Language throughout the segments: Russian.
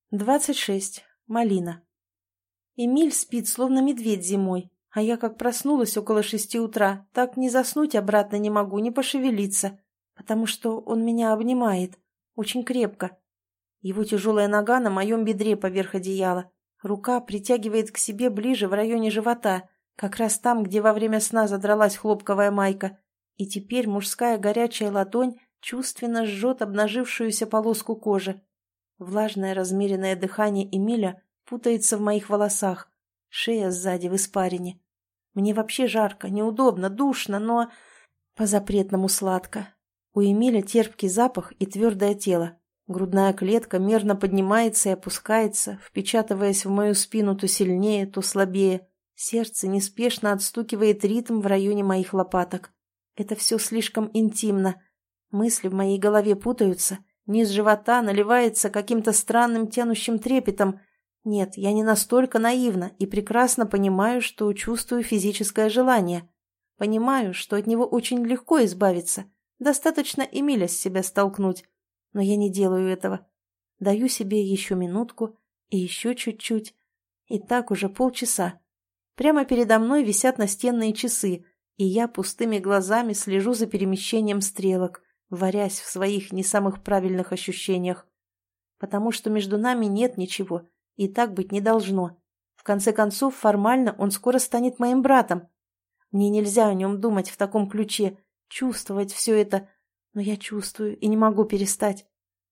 26. Малина. Эмиль спит, словно медведь зимой, а я как проснулась около 6 утра, так ни заснуть обратно не могу, ни пошевелиться, потому что он меня обнимает, очень крепко. Его тяжелая нога на моем бедре поверх одеяла, рука притягивает к себе ближе в районе живота, как раз там, где во время сна задралась хлопковая майка, и теперь мужская горячая ладонь чувственно жжет обнажившуюся полоску кожи. Влажное размеренное дыхание Эмиля путается в моих волосах, шея сзади в испарине. Мне вообще жарко, неудобно, душно, но по-запретному сладко. У Эмиля терпкий запах и твердое тело. Грудная клетка мерно поднимается и опускается, впечатываясь в мою спину то сильнее, то слабее. Сердце неспешно отстукивает ритм в районе моих лопаток. Это все слишком интимно. Мысли в моей голове путаются. Низ живота наливается каким-то странным тянущим трепетом. Нет, я не настолько наивна и прекрасно понимаю, что чувствую физическое желание. Понимаю, что от него очень легко избавиться. Достаточно Эмиля с себя столкнуть. Но я не делаю этого. Даю себе еще минутку и еще чуть-чуть. И так уже полчаса. Прямо передо мной висят настенные часы, и я пустыми глазами слежу за перемещением стрелок, варясь в своих не самых правильных ощущениях. Потому что между нами нет ничего, и так быть не должно. В конце концов, формально он скоро станет моим братом. Мне нельзя о нем думать в таком ключе, чувствовать все это, но я чувствую и не могу перестать.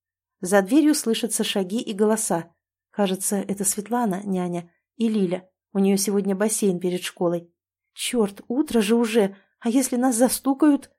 За дверью слышатся шаги и голоса. Кажется, это Светлана, няня, и Лиля. У нее сегодня бассейн перед школой. Черт, утро же уже, а если нас застукают?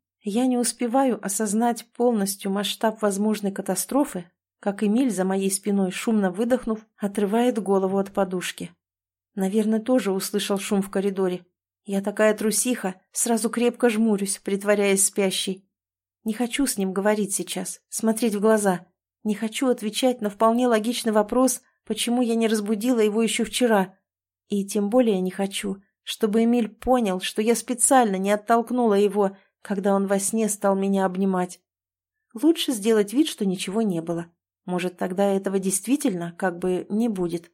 Я не успеваю осознать полностью масштаб возможной катастрофы, как Эмиль за моей спиной, шумно выдохнув, отрывает голову от подушки. Наверное, тоже услышал шум в коридоре. Я такая трусиха, сразу крепко жмурюсь, притворяясь спящей. Не хочу с ним говорить сейчас, смотреть в глаза. Не хочу отвечать на вполне логичный вопрос, почему я не разбудила его еще вчера. И тем более не хочу, чтобы Эмиль понял, что я специально не оттолкнула его, когда он во сне стал меня обнимать. Лучше сделать вид, что ничего не было. Может, тогда этого действительно как бы не будет.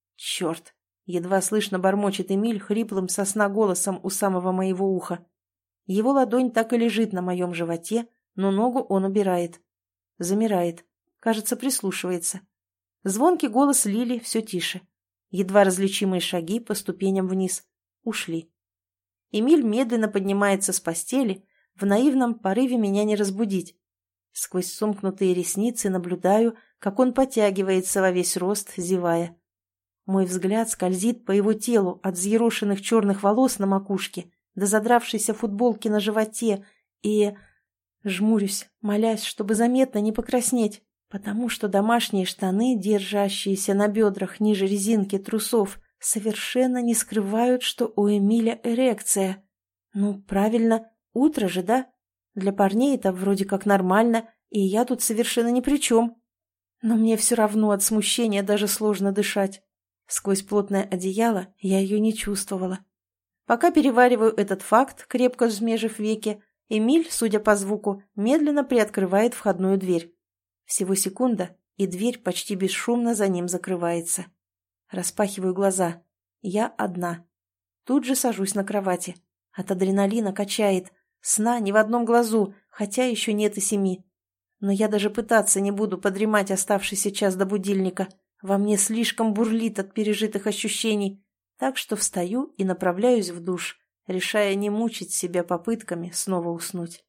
Черт! Едва слышно бормочет Эмиль хриплым со сна голосом у самого моего уха. Его ладонь так и лежит на моем животе, но ногу он убирает. Замирает. Кажется, прислушивается. Звонкий голос Лили все тише. Едва различимые шаги по ступеням вниз. Ушли. Эмиль медленно поднимается с постели, в наивном порыве меня не разбудить. Сквозь сомкнутые ресницы наблюдаю, как он потягивается во весь рост, зевая. Мой взгляд скользит по его телу от взъерошенных черных волос на макушке до задравшейся футболки на животе и... жмурюсь, молясь, чтобы заметно не покраснеть, потому что домашние штаны, держащиеся на бедрах ниже резинки трусов, совершенно не скрывают, что у Эмиля эрекция. Ну, правильно, утро же, да? Для парней это вроде как нормально, и я тут совершенно ни при чем. Но мне все равно от смущения даже сложно дышать. Сквозь плотное одеяло я ее не чувствовала. Пока перевариваю этот факт, крепко сжмежив веки, Эмиль, судя по звуку, медленно приоткрывает входную дверь. Всего секунда, и дверь почти бесшумно за ним закрывается. Распахиваю глаза. Я одна. Тут же сажусь на кровати. От адреналина качает. Сна ни в одном глазу, хотя еще нет и 7. Но я даже пытаться не буду подремать оставшийся час до будильника. Во мне слишком бурлит от пережитых ощущений. Так что встаю и направляюсь в душ, решая не мучить себя попытками снова уснуть.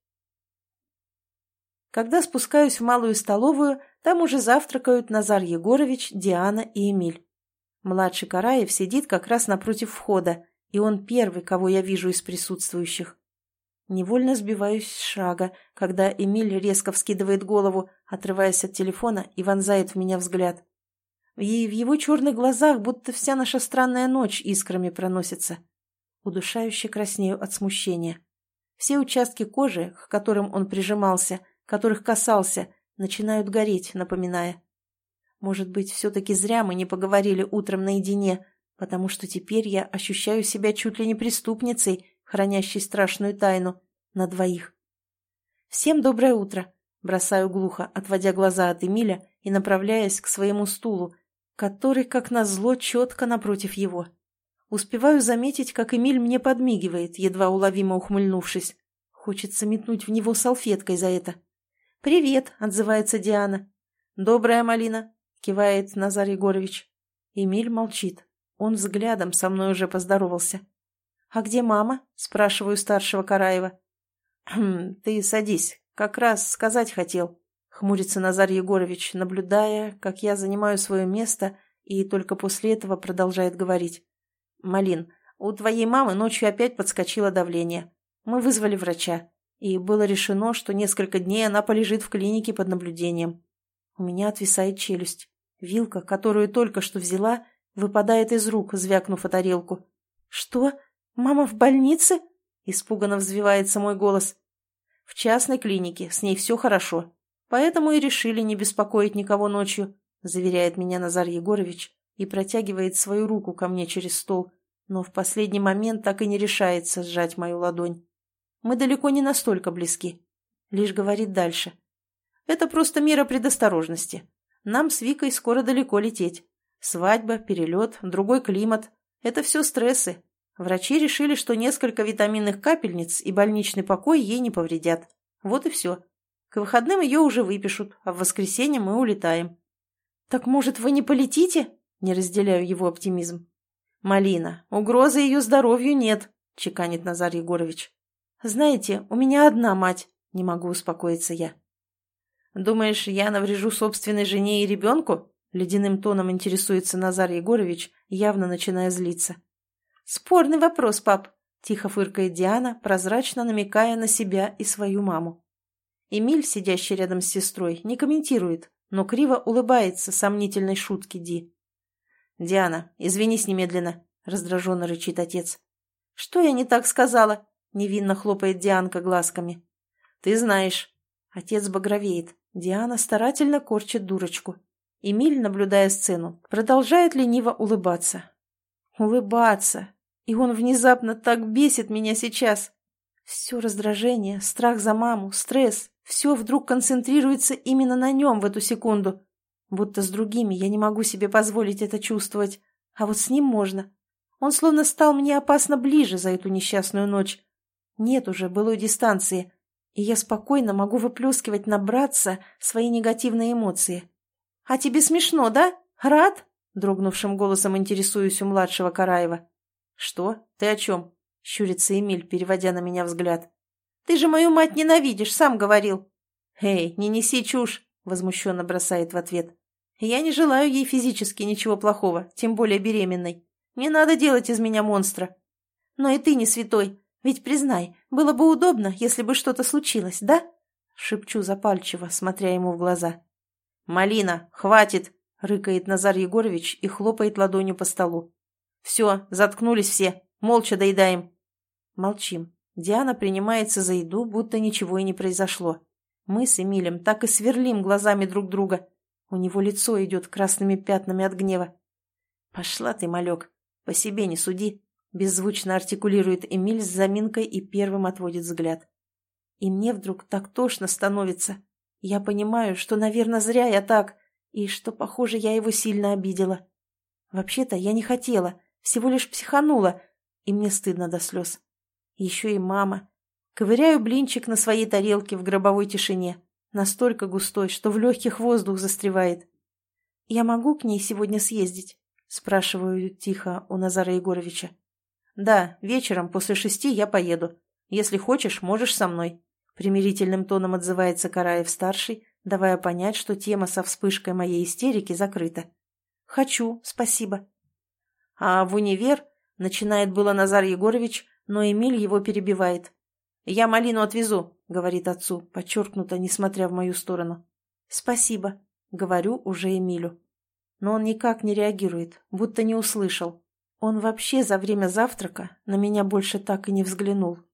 Когда спускаюсь в малую столовую, там уже завтракают Назар Егорович, Диана и Эмиль. Младший Караев сидит как раз напротив входа, и он первый, кого я вижу из присутствующих. Невольно сбиваюсь с шага, когда Эмиль резко вскидывает голову, отрываясь от телефона и вонзает в меня взгляд. И в его черных глазах будто вся наша странная ночь искрами проносится. Удушающе краснею от смущения. Все участки кожи, к которым он прижимался, которых касался, начинают гореть, напоминая. Может быть, все-таки зря мы не поговорили утром наедине, потому что теперь я ощущаю себя чуть ли не преступницей, хранящей страшную тайну на двоих. Всем доброе утро. Бросаю глухо, отводя глаза от Эмиля и направляясь к своему стулу, который, как назло, четко напротив его. Успеваю заметить, как Эмиль мне подмигивает, едва уловимо ухмыльнувшись. Хочется метнуть в него салфеткой за это. «Привет», — отзывается Диана. «Добрая малина», — кивает Назар Егорович. Эмиль молчит. Он взглядом со мной уже поздоровался. «А где мама?» — спрашиваю старшего Караева. «Ты садись, как раз сказать хотел», — хмурится Назар Егорович, наблюдая, как я занимаю свое место, и только после этого продолжает говорить. «Малин, у твоей мамы ночью опять подскочило давление. Мы вызвали врача, и было решено, что несколько дней она полежит в клинике под наблюдением». У меня отвисает челюсть. Вилка, которую только что взяла, выпадает из рук, звякнув о тарелку. «Что? Мама в больнице?» — испуганно взвивается мой голос. «В частной клинике, с ней все хорошо. Поэтому и решили не беспокоить никого ночью», — заверяет меня Назар Егорович и протягивает свою руку ко мне через стол, но в последний момент так и не решается сжать мою ладонь. Мы далеко не настолько близки. Лишь говорит дальше. «Это просто мера предосторожности. Нам с Викой скоро далеко лететь. Свадьба, перелет, другой климат — это все стрессы. Врачи решили, что несколько витаминных капельниц и больничный покой ей не повредят. Вот и все. К выходным ее уже выпишут, а в воскресенье мы улетаем». «Так, может, вы не полетите?» — не разделяю его оптимизм. «Малина, угрозы ее здоровью нет», — чеканит Назар Егорович. «Знаете, у меня одна мать», — не могу успокоиться я. «Думаешь, я наврежу собственной жене и ребенку?» — ледяным тоном интересуется Назар Егорович, явно начиная злиться. «Спорный вопрос, пап», — тихо фыркает Диана, прозрачно намекая на себя и свою маму. Эмиль, сидящий рядом с сестрой, не комментирует, но криво улыбается сомнительной шутке Ди. «Диана, извинись немедленно», — раздраженно рычит отец. «Что я не так сказала?» — невинно хлопает Дианка глазками. «Ты знаешь». Отец багровеет. Диана старательно корчит дурочку. Эмиль, наблюдая сцену, продолжает лениво улыбаться. Улыбаться. И он внезапно так бесит меня сейчас. Все раздражение, страх за маму, стресс, все вдруг концентрируется именно на нем в эту секунду. Будто с другими я не могу себе позволить это чувствовать, а вот с ним можно. Он словно стал мне опасно ближе за эту несчастную ночь. Нет уже былой дистанции, и я спокойно могу выплескивать на братца свои негативные эмоции. «А тебе смешно, да? Рад?» — дрогнувшим голосом интересуюсь у младшего Караева. «Что? Ты о чем?» — щурится Эмиль, переводя на меня взгляд. «Ты же мою мать ненавидишь, сам говорил». «Эй, не неси чушь!» — возмущенно бросает в ответ. «Я не желаю ей физически ничего плохого, тем более беременной. Не надо делать из меня монстра». «Но и ты не святой. Ведь, признай, было бы удобно, если бы что-то случилось, да?» Шепчу запальчиво, смотря ему в глаза. «Малина, хватит!» — рыкает Назар Егорович и хлопает ладонью по столу. «Все, заткнулись все, молча доедаем». Молчим. Диана принимается за еду, будто ничего и не произошло. Мы с Эмилем так и сверлим глазами друг друга. У него лицо идет красными пятнами от гнева. «Пошла ты, малек, по себе не суди», — беззвучно артикулирует Эмиль с заминкой и первым отводит взгляд. И мне вдруг так тошно становится. Я понимаю, что, наверное, зря я так, и что, похоже, я его сильно обидела. Вообще-то я не хотела, всего лишь психанула, и мне стыдно до слез. Еще и мама. Ковыряю блинчик на своей тарелке в гробовой тишине, настолько густой, что в легких воздух застревает. «Я могу к ней сегодня съездить?» — спрашиваю тихо у Назара Егоровича. «Да, вечером после 6 я поеду. Если хочешь, можешь со мной», — примирительным тоном отзывается Караев-старший, давая понять, что тема со вспышкой моей истерики закрыта. «Хочу, спасибо». «А в универ?» — начинает было Назар Егорович, но Эмиль его перебивает. «Я малину отвезу», — говорит отцу, подчеркнуто, несмотря в мою сторону. «Спасибо», — говорю уже Эмилю. Но он никак не реагирует, будто не услышал. Он вообще за время завтрака на меня больше так и не взглянул.